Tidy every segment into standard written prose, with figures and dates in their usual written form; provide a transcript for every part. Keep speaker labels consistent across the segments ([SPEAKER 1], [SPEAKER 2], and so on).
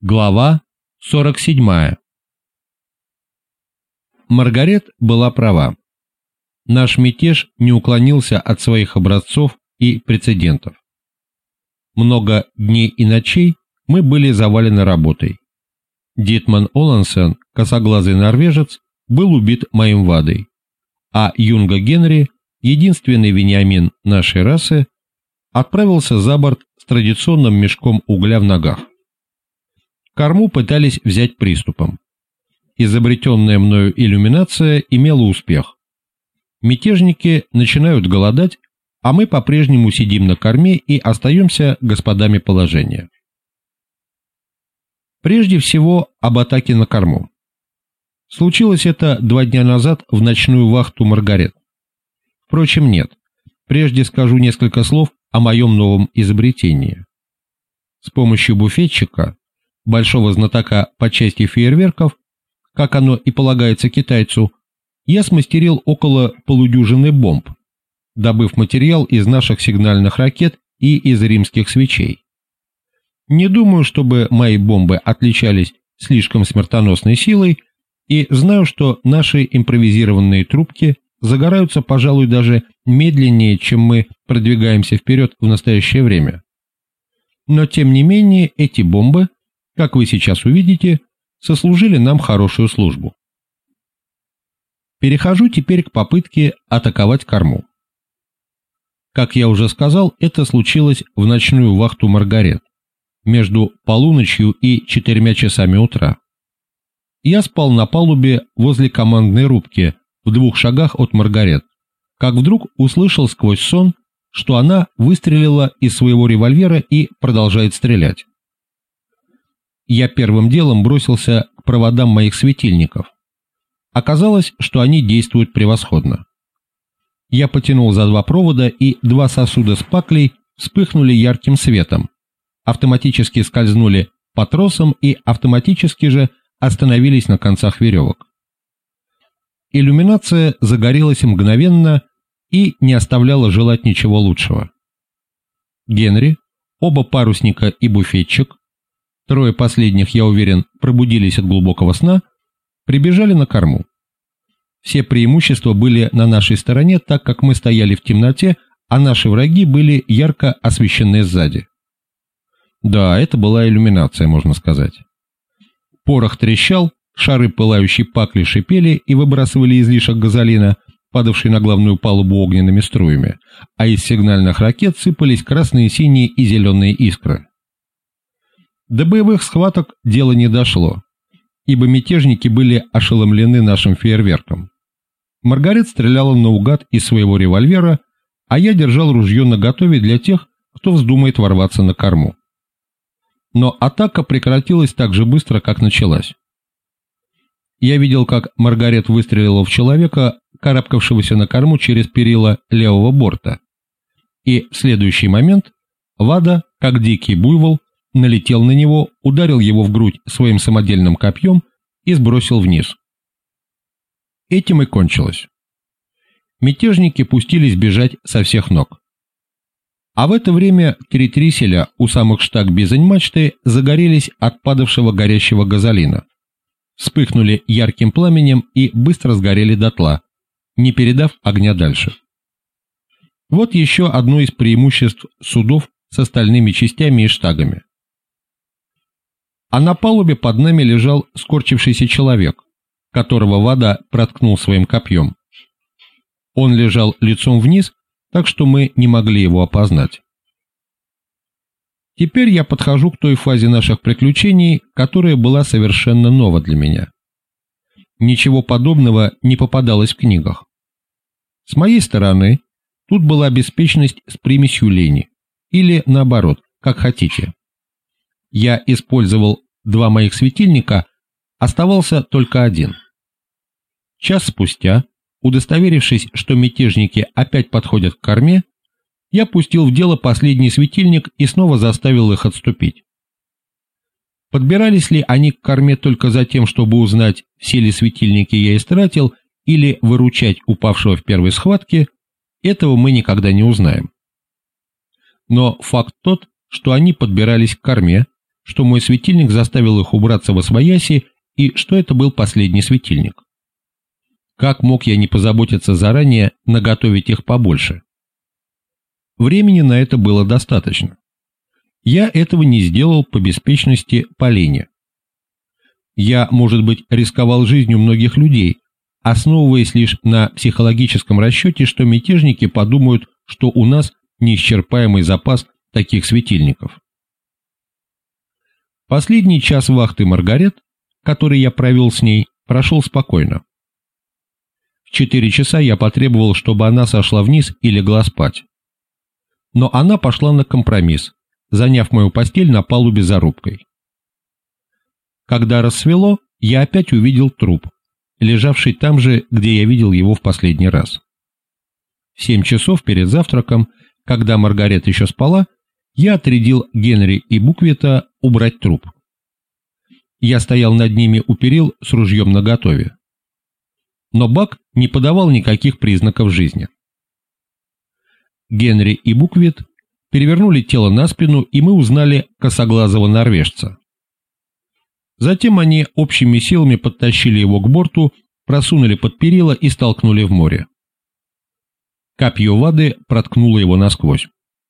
[SPEAKER 1] Глава 47. Маргарет была права. Наш мятеж не уклонился от своих образцов и прецедентов. Много дней и ночей мы были завалены работой. Дитман Олансен, косоглазый норвежец, был убит моим вадой, а Юнга Генри, единственный вениамин нашей расы, отправился за борт с традиционным мешком угля в ногах. Корму пытались взять приступом. Изобретенная мною иллюминация имела успех. Мятежники начинают голодать, а мы по-прежнему сидим на корме и остаемся господами положения. Прежде всего об атаке на корму. Случилось это 2 дня назад в ночную вахту Маргарет. Впрочем, нет. Прежде скажу несколько слов о моем новом изобретении. С помощью буфетчика, большого знатока по части фейерверков, как оно и полагается китайцу, я смастерил около полудюжины бомб, добыв материал из наших сигнальных ракет и из римских свечей. Не думаю, чтобы мои бомбы отличались слишком смертоносной силой, и знаю, что наши импровизированные трубки загораются, пожалуй, даже медленнее, чем мы продвигаемся вперед в настоящее время. Но, тем не менее, эти бомбы, как вы сейчас увидите, сослужили нам хорошую службу. Перехожу теперь к попытке атаковать корму. Как я уже сказал, это случилось в ночную вахту Маргарет, между полуночью и 4 часами утра. Я спал на палубе возле командной рубки, в 2 шагах от Маргарет, как вдруг услышал сквозь сон, что она выстрелила из своего револьвера и продолжает стрелять. Я первым делом бросился к проводам моих светильников. Оказалось, что они действуют превосходно. Я потянул за 2 провода, и 2 сосуда с паклей вспыхнули ярким светом, автоматически скользнули по тросам и автоматически же остановились на концах веревок. Иллюминация загорелась мгновенно и не оставляла желать ничего лучшего. Генри, оба парусника и буфетчик, 3 последних, я уверен, пробудились от глубокого сна, прибежали на корму. Все преимущества были на нашей стороне, так как мы стояли в темноте, а наши враги были ярко освещены сзади. Да, это была иллюминация, можно сказать. Порох трещал, шары пылающей пакли шипели и выбрасывали излишек газолина, падавший на главную палубу огненными струями, а из сигнальных ракет сыпались красные, синие и зеленые искры. До боевых схваток дело не дошло, ибо мятежники были ошеломлены нашим фейерверком. Маргарет стреляла наугад из своего револьвера, а я держал ружье наготове для тех, кто вздумает ворваться на корму. Но атака прекратилась так же быстро, как началась. Я видел, как Маргарет выстрелила в человека, карабкавшегося на корму через перила левого борта, и в следующий момент Вада, как дикий буйвол, налетел на него, ударил его в грудь своим самодельным копьем и сбросил вниз. Этим и кончилось. Мятежники пустились бежать со всех ног. А в это время 3 триселя у самых штаг бизань-мачты загорелись от падавшего горящего газолина, вспыхнули ярким пламенем и быстро сгорели дотла, не передав огня дальше. Вот еще одно из преимуществ судов с остальными частями и штагами. А на палубе под нами лежал скорчившийся человек, которого Вада проткнул своим копьем. Он лежал лицом вниз, так что мы не могли его опознать. Теперь я подхожу к той фазе наших приключений, которая была совершенно нова для меня. Ничего подобного не попадалось в книгах. С моей стороны, тут была беспечность с примесью лени, или наоборот, как хотите. Я использовал 2 моих светильника, оставался только 1. Час спустя, удостоверившись, что мятежники опять подходят к корме, я пустил в дело последний светильник и снова заставил их отступить. Подбирались ли они к корме только за тем, чтобы узнать, все ли светильники я истратил, или выручать упавшего в первой схватке, этого мы никогда не узнаем. Но факт тот, что они подбирались к корме, что мой светильник заставил их убраться восвояси и что это был последний светильник. Как мог я не позаботиться заранее наготовить их побольше? Времени на это было достаточно. Я этого не сделал по беспечности, по лени. Я, может быть, рисковал жизнью многих людей, основываясь лишь на психологическом расчете, что мятежники подумают, что у нас неисчерпаемый запас таких светильников. Последний час вахты Маргарет, который я провел с ней, прошел спокойно. В 4 часа я потребовал, чтобы она сошла вниз и легла спать. Но она пошла на компромисс, заняв мою постель на палубе зарубкой. Когда рассвело, я опять увидел труп, лежавший там же, где я видел его в последний раз. В 7 часов перед завтраком, когда Маргарет еще спала, я отрядил Генри и Буквита убрать труп. Я стоял над ними у перил с ружьем наготове. Но Бак не подавал никаких признаков жизни. Генри и Буквит перевернули тело на спину, и мы узнали косоглазого норвежца. Затем они общими силами подтащили его к борту, просунули под перила и столкнули в море. Копье Вады проткнуло его насквозь.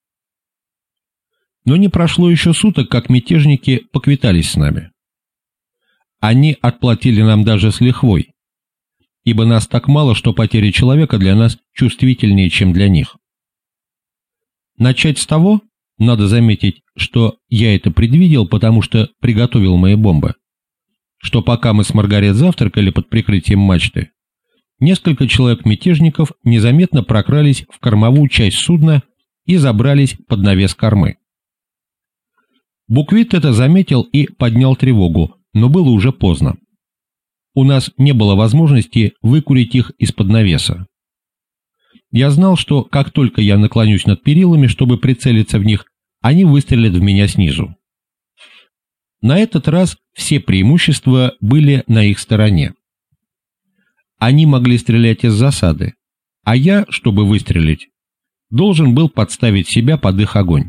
[SPEAKER 1] Но не прошло еще суток, как мятежники поквитались с нами. Они отплатили нам даже с лихвой, ибо нас так мало, что потеря человека для нас чувствительнее, чем для них. Начать с того, надо заметить, что я это предвидел, потому что приготовил мои бомбы, что пока мы с Маргарет завтракали под прикрытием мачты, несколько человек-мятежников незаметно прокрались в кормовую часть судна и забрались под навес кормы. Буквит это заметил и поднял тревогу, но было уже поздно. У нас не было возможности выкурить их из-под навеса. Я знал, что как только я наклонюсь над перилами, чтобы прицелиться в них, они выстрелят в меня снизу. На этот раз все преимущества были на их стороне. Они могли стрелять из засады, а я, чтобы выстрелить, должен был подставить себя под их огонь.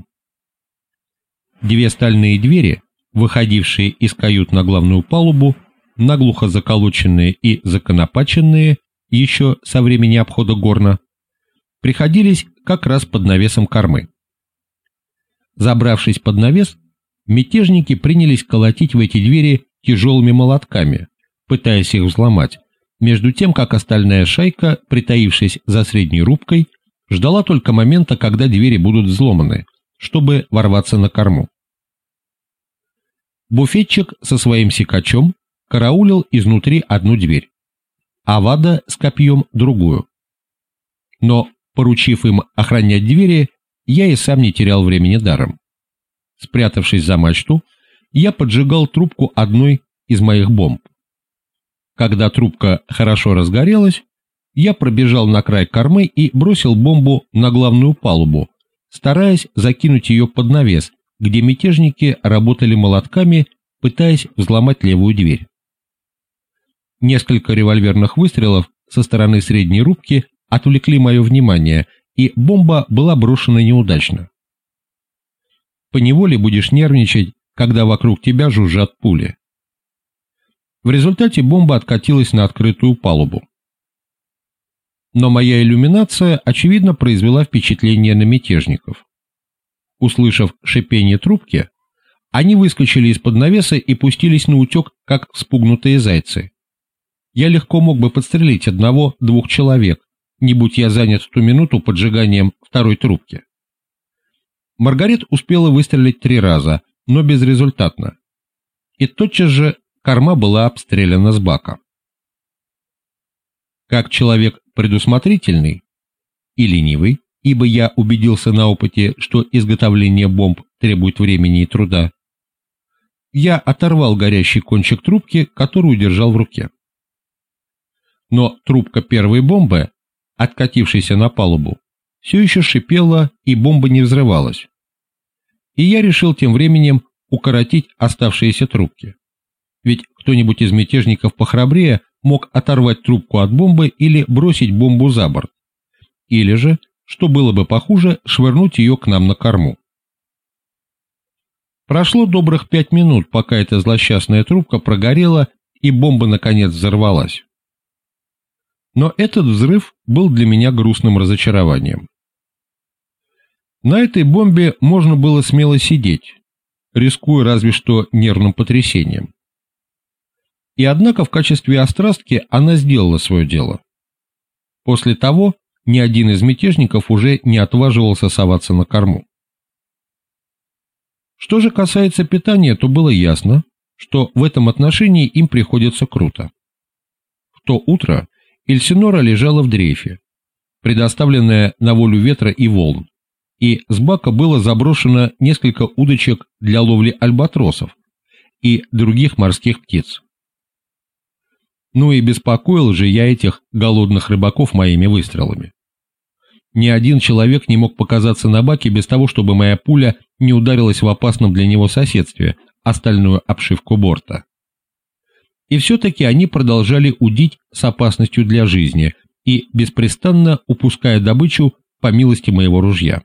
[SPEAKER 1] 2 стальные двери, выходившие из кают на главную палубу, наглухо заколоченные и законопаченные еще со времени обхода Горна, приходились как раз под навесом кормы. Забравшись под навес, мятежники принялись колотить в эти двери тяжелыми молотками, пытаясь их взломать, между тем как остальная шайка, притаившись за средней рубкой, ждала только момента, когда двери будут взломаны, чтобы ворваться на корму. Буфетчик со своим секачом караулил изнутри одну дверь, а Вада с копьем другую. Но, поручив им охранять двери, я и сам не терял времени даром. Спрятавшись за мачту, я поджигал трубку одной из моих бомб. Когда трубка хорошо разгорелась, я пробежал на край кормы и бросил бомбу на главную палубу, стараясь закинуть ее под навес, где мятежники работали молотками, пытаясь взломать левую дверь. Несколько револьверных выстрелов со стороны средней рубки отвлекли мое внимание, и бомба была брошена неудачно. Поневоле будешь нервничать, когда вокруг тебя жужжат пули. В результате бомба откатилась на открытую палубу. Но моя иллюминация, очевидно, произвела впечатление на мятежников. Услышав шипение трубки, они выскочили из-под навеса и пустились на утек, как вспугнутые зайцы. Я легко мог бы подстрелить 1-2 человек, не будь я занят в ту минуту поджиганием второй трубки. Маргарет успела выстрелить 3 раза, но безрезультатно. И тотчас же корма была обстреляна с бака. Как человек предусмотрительный и ленивый, ибо я убедился на опыте, что изготовление бомб требует времени и труда, я оторвал горящий кончик трубки, которую держал в руке. Но трубка первой бомбы, откатившейся на палубу, все еще шипела, и бомба не взрывалась. И я решил тем временем укоротить оставшиеся трубки. Ведь кто-нибудь из мятежников похрабрее мог оторвать трубку от бомбы или бросить бомбу за борт, или же, что было бы похуже, швырнуть ее к нам на корму. Прошло добрых 5 минут, пока эта злосчастная трубка прогорела и бомба наконец взорвалась. Но этот взрыв был для меня грустным разочарованием. На этой бомбе можно было смело сидеть, рискуя разве что нервным потрясением. И однако в качестве острастки она сделала свое дело. После того ни один из мятежников уже не отваживался соваться на корму. Что же касается питания, то было ясно, что в этом отношении им приходится круто. В то утро Эльсинора лежала в дрейфе, предоставленная на волю ветра и волн, и с бака было заброшено несколько удочек для ловли альбатросов и других морских птиц. Ну и беспокоил же я этих голодных рыбаков моими выстрелами. Ни один человек не мог показаться на баке без того, чтобы моя пуля не ударилась в опасном для него соседстве, остальную обшивку борта. И все-таки они продолжали удить с опасностью для жизни и беспрестанно упуская добычу по милости моего ружья.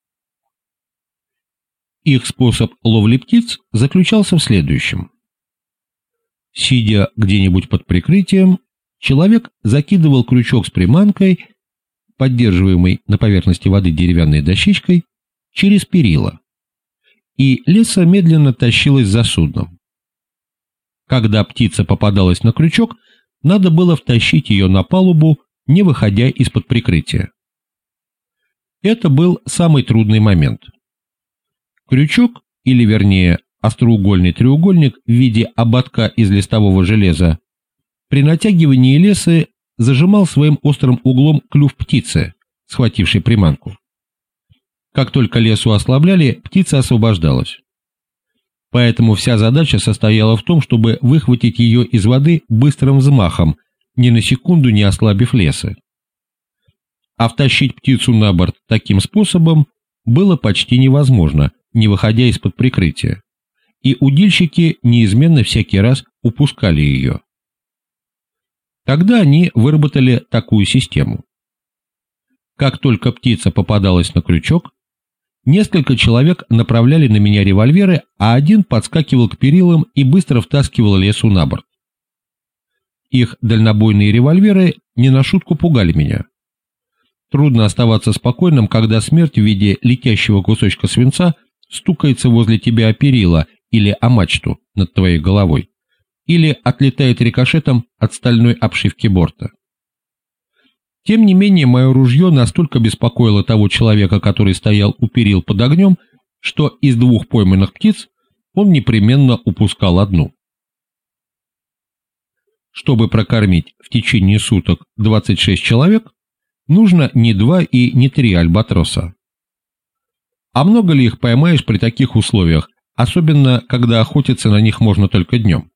[SPEAKER 1] Их способ ловли птиц заключался в следующем. Сидя где-нибудь под прикрытием, человек закидывал крючок с приманкой, поддерживаемый на поверхности воды деревянной дощечкой, через перила, и леса медленно тащилась за судном. Когда птица попадалась на крючок, надо было втащить ее на палубу, не выходя из-под прикрытия. Это был самый трудный момент. Крючок, или вернее остроугольный треугольник в виде ободка из листового железа, при натягивании лесы зажимал своим острым углом клюв птицы, схватившей приманку. Как только лесу ослабляли, птица освобождалась. Поэтому вся задача состояла в том, чтобы выхватить ее из воды быстрым взмахом, ни на секунду не ослабив лесы. А втащить птицу на борт таким способом было почти невозможно, не выходя из-под прикрытия, и удильщики неизменно всякий раз упускали ее. Тогда они выработали такую систему. Как только птица попадалась на крючок, несколько человек направляли на меня револьверы, а один подскакивал к перилам и быстро втаскивал лесу на борт. Их дальнобойные револьверы не на шутку пугали меня. Трудно оставаться спокойным, когда смерть в виде летящего кусочка свинца стукается возле тебя о перила или о мачту над твоей головой, или отлетает рикошетом от стальной обшивки борта. Тем не менее, мое ружье настолько беспокоило того человека, который стоял у перил под огнем, что из 2 пойманных птиц он непременно упускал одну. Чтобы прокормить в течение суток 26 человек, нужно не 2 и не 3 альбатроса. А много ли их поймаешь при таких условиях, особенно когда охотиться на них можно только днем?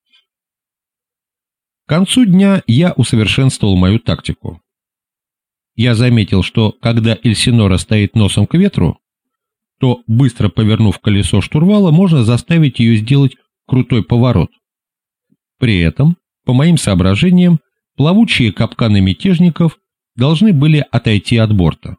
[SPEAKER 1] К концу дня я усовершенствовал мою тактику. Я заметил, что когда Эльсинора стоит носом к ветру, то, быстро повернув колесо штурвала, можно заставить ее сделать крутой поворот. При этом, по моим соображениям, плавучие капканы мятежников должны были отойти от борта.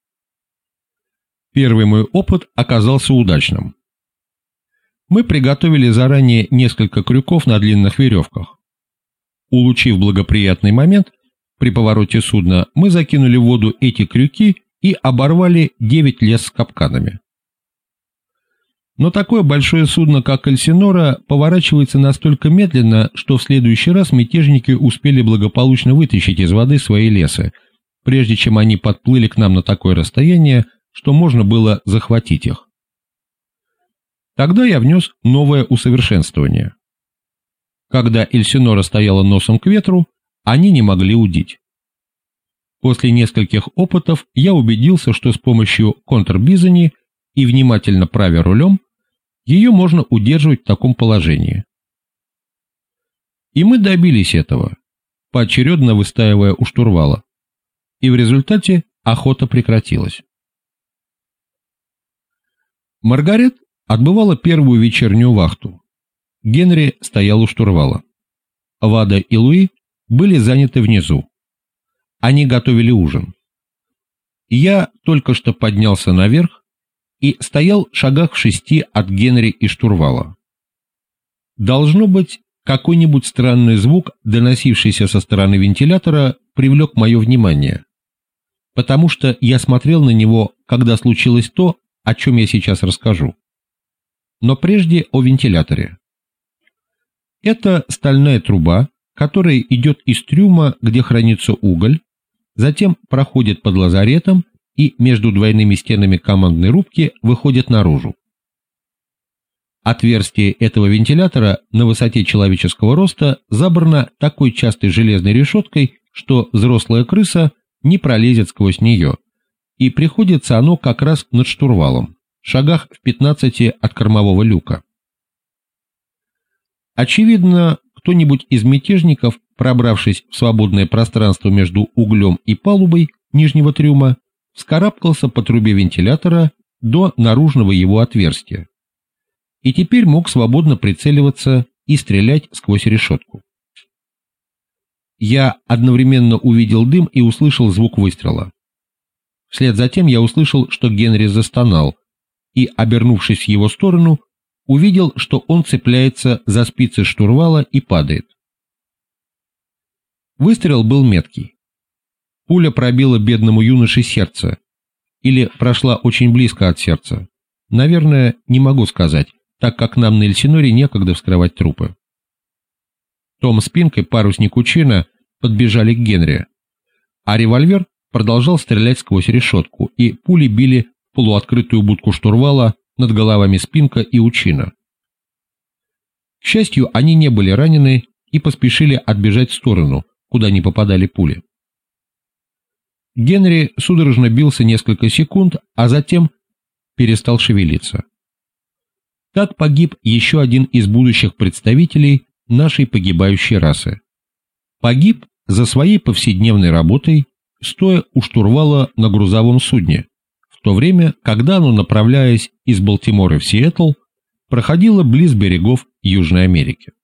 [SPEAKER 1] Первый мой опыт оказался удачным. Мы приготовили заранее несколько крюков на длинных веревках. Улучив благоприятный момент, при повороте судна мы закинули в воду эти крюки и оборвали 9 лес с капканами. Но такое большое судно, как Эльсинора, поворачивается настолько медленно, что в следующий раз мятежники успели благополучно вытащить из воды свои лесы, прежде чем они подплыли к нам на такое расстояние, что можно было захватить их. Тогда я внес новое усовершенствование. Когда Эльсинора стояла носом к ветру, они не могли удить. После нескольких опытов я убедился, что с помощью контрбизони и внимательно правя рулем, ее можно удерживать в таком положении. И мы добились этого, поочередно выстаивая у штурвала, и в результате охота прекратилась. Маргарет отбывала первую вечернюю вахту. Генри стоял у штурвала. Вада и Луи были заняты внизу. Они готовили ужин. Я только что поднялся наверх и стоял в шагах в 6 от Генри и штурвала. Должно быть, какой-нибудь странный звук, доносившийся со стороны вентилятора, привлек мое внимание, потому что я смотрел на него, когда случилось то, о чем я сейчас расскажу. Но прежде о вентиляторе. Это стальная труба, которая идет из трюма, где хранится уголь, затем проходит под лазаретом и между двойными стенами командной рубки выходит наружу. Отверстие этого вентилятора на высоте человеческого роста забрано такой частой железной решеткой, что взрослая крыса не пролезет сквозь нее, и приходится оно как раз над штурвалом, в шагах в 15 от кормового люка. Очевидно, кто-нибудь из мятежников, пробравшись в свободное пространство между углем и палубой нижнего трюма, вскарабкался по трубе вентилятора до наружного его отверстия и теперь мог свободно прицеливаться и стрелять сквозь решетку. Я одновременно увидел дым и услышал звук выстрела. Вслед за тем я услышал, что Генри застонал, и, обернувшись в его сторону, увидел, что он цепляется за спицы штурвала и падает. Выстрел был меткий. Пуля пробила бедному юноше сердце, или прошла очень близко от сердца. Наверное, не могу сказать, так как нам на Эльсиноре некогда вскрывать трупы. Том Спинк и парусник Учина подбежали к Генри, а револьвер продолжал стрелять сквозь решетку, и пули били в полуоткрытую будку штурвала над головами Спинка и Учина. К счастью, они не были ранены и поспешили отбежать в сторону, куда не попадали пули. Генри судорожно бился несколько секунд, а затем перестал шевелиться. Так погиб еще один из будущих представителей нашей погибающей расы. Погиб за своей повседневной работой, стоя у штурвала на грузовом судне, в то время, когда оно, направляясь из Балтимора в Сиэтл, проходило близ берегов Южной Америки.